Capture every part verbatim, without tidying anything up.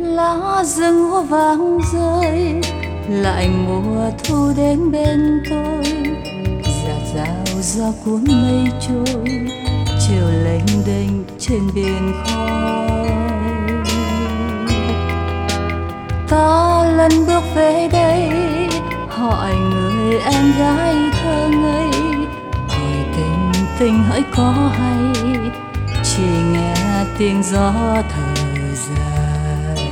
lá rừng hoa vàng rơi, lại mùa thu đến bên tôi. Rạt rào gió cuốn mây trôi, chiều lênh đênh trên biển khói. Ta lần bước về đây, hỏi người em gái thơ ngây, hỏi tình tình hỡi có hay, chỉ nghe tiếng gió thở dài.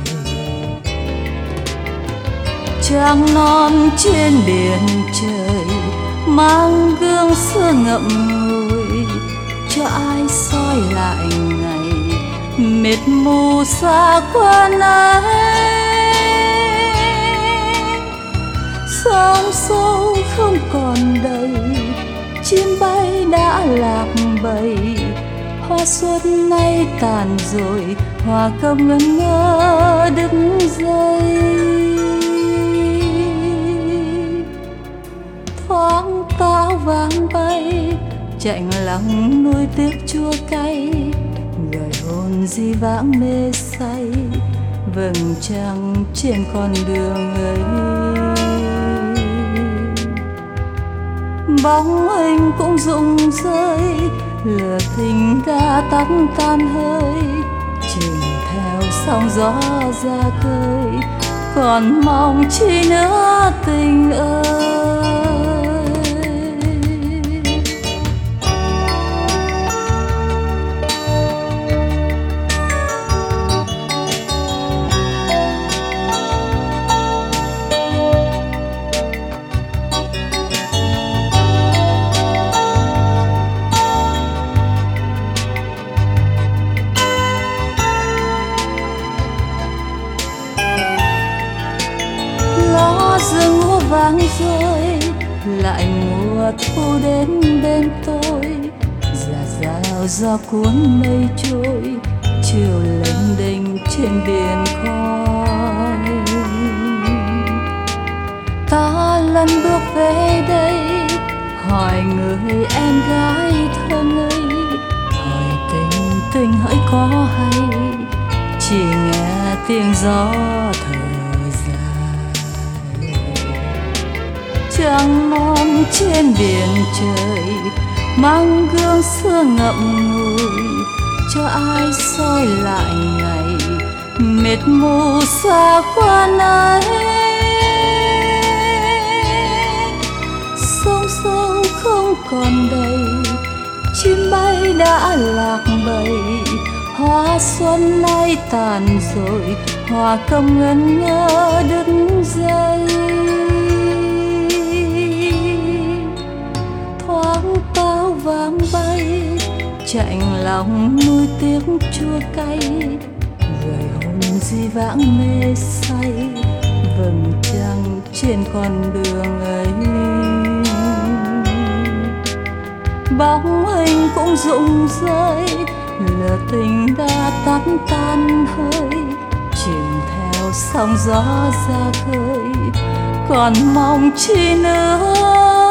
Trăng non trên biển trời, mang gương xưa ngậm ngùi, cho ai soi lại ngày mệt mù xa qua ấy. Sóng sâu không còn đầy, chim bay đã lạc bầy, hoa xuân nay tàn rồi, hoa cầm ngẩn ngơ đứt dây. Thoáng táo vàng bay, chạnh lòng nuối tiếc chua cay, gợi hồn di vãng mê say, vầng trăng trên con đường ấy. Bóng hình cũng rụng rơi, lửa tình đã tắt tan hơi, chìm theo sóng gió ra khơi, còn mong chi nữa tình ơi. Rừng hoa vàng rơi, lại mùa thu đến bên tôi. Rạt rào gió cuốn mây trôi, chiều lênh đênh trên biển khói. Ta lần bước về đây, hỏi người em gái thơ ngây, hỏi tình tình hỡi có hay, chỉ nghe tiếng gió thở. Trăng non trên biển trời, mang gương xưa ngậm ngùi, cho ai soi lại ngày mệt mù xa qua ấy. Sông sâu không còn đầy, chim bay đã lạc bầy, hoa xuân nay tàn rồi, hoa cầm ngẩn ngơ đứt dây. Táo vàng bay, chạnh lòng nuối tiếc chua cay, gợi hồn di vãng mê say, vầng trăng trên con đường ấy. Bóng hình cũng rụng rơi, lửa tình đã tắt tan hơi, chìm theo sóng gió ra khơi, còn mong chi nữa.